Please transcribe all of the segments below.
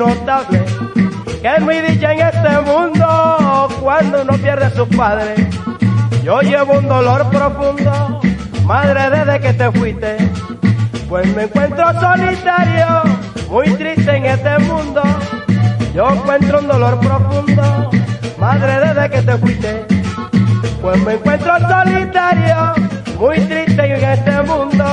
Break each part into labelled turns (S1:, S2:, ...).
S1: notable, que es muy dicha en este mundo cuando uno pierde a sus padres. Yo llevo un dolor profundo, madre, desde que te fuiste, pues me encuentro solitario, muy triste en este mundo. Yo encuentro un dolor profundo, madre, desde que te fuiste, pues me encuentro solitario, muy triste en este mundo.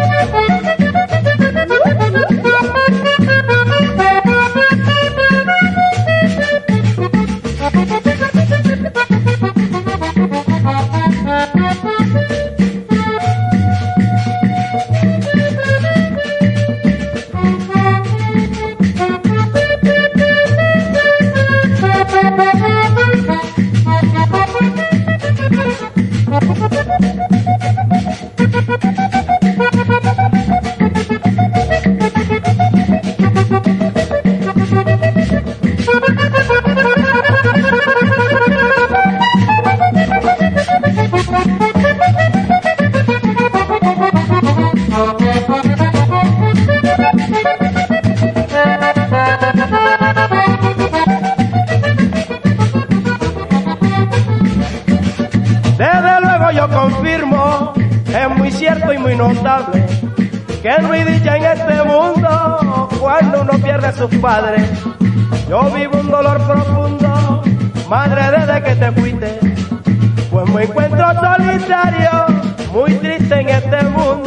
S1: Desde luego yo confirmo, es muy cierto y muy notable, que es muy dicha en este mundo cuando uno pierde a sus padres. Yo vivo un dolor profundo, madre, desde que te fuiste, pues me encuentro solitario, muy triste en este mundo.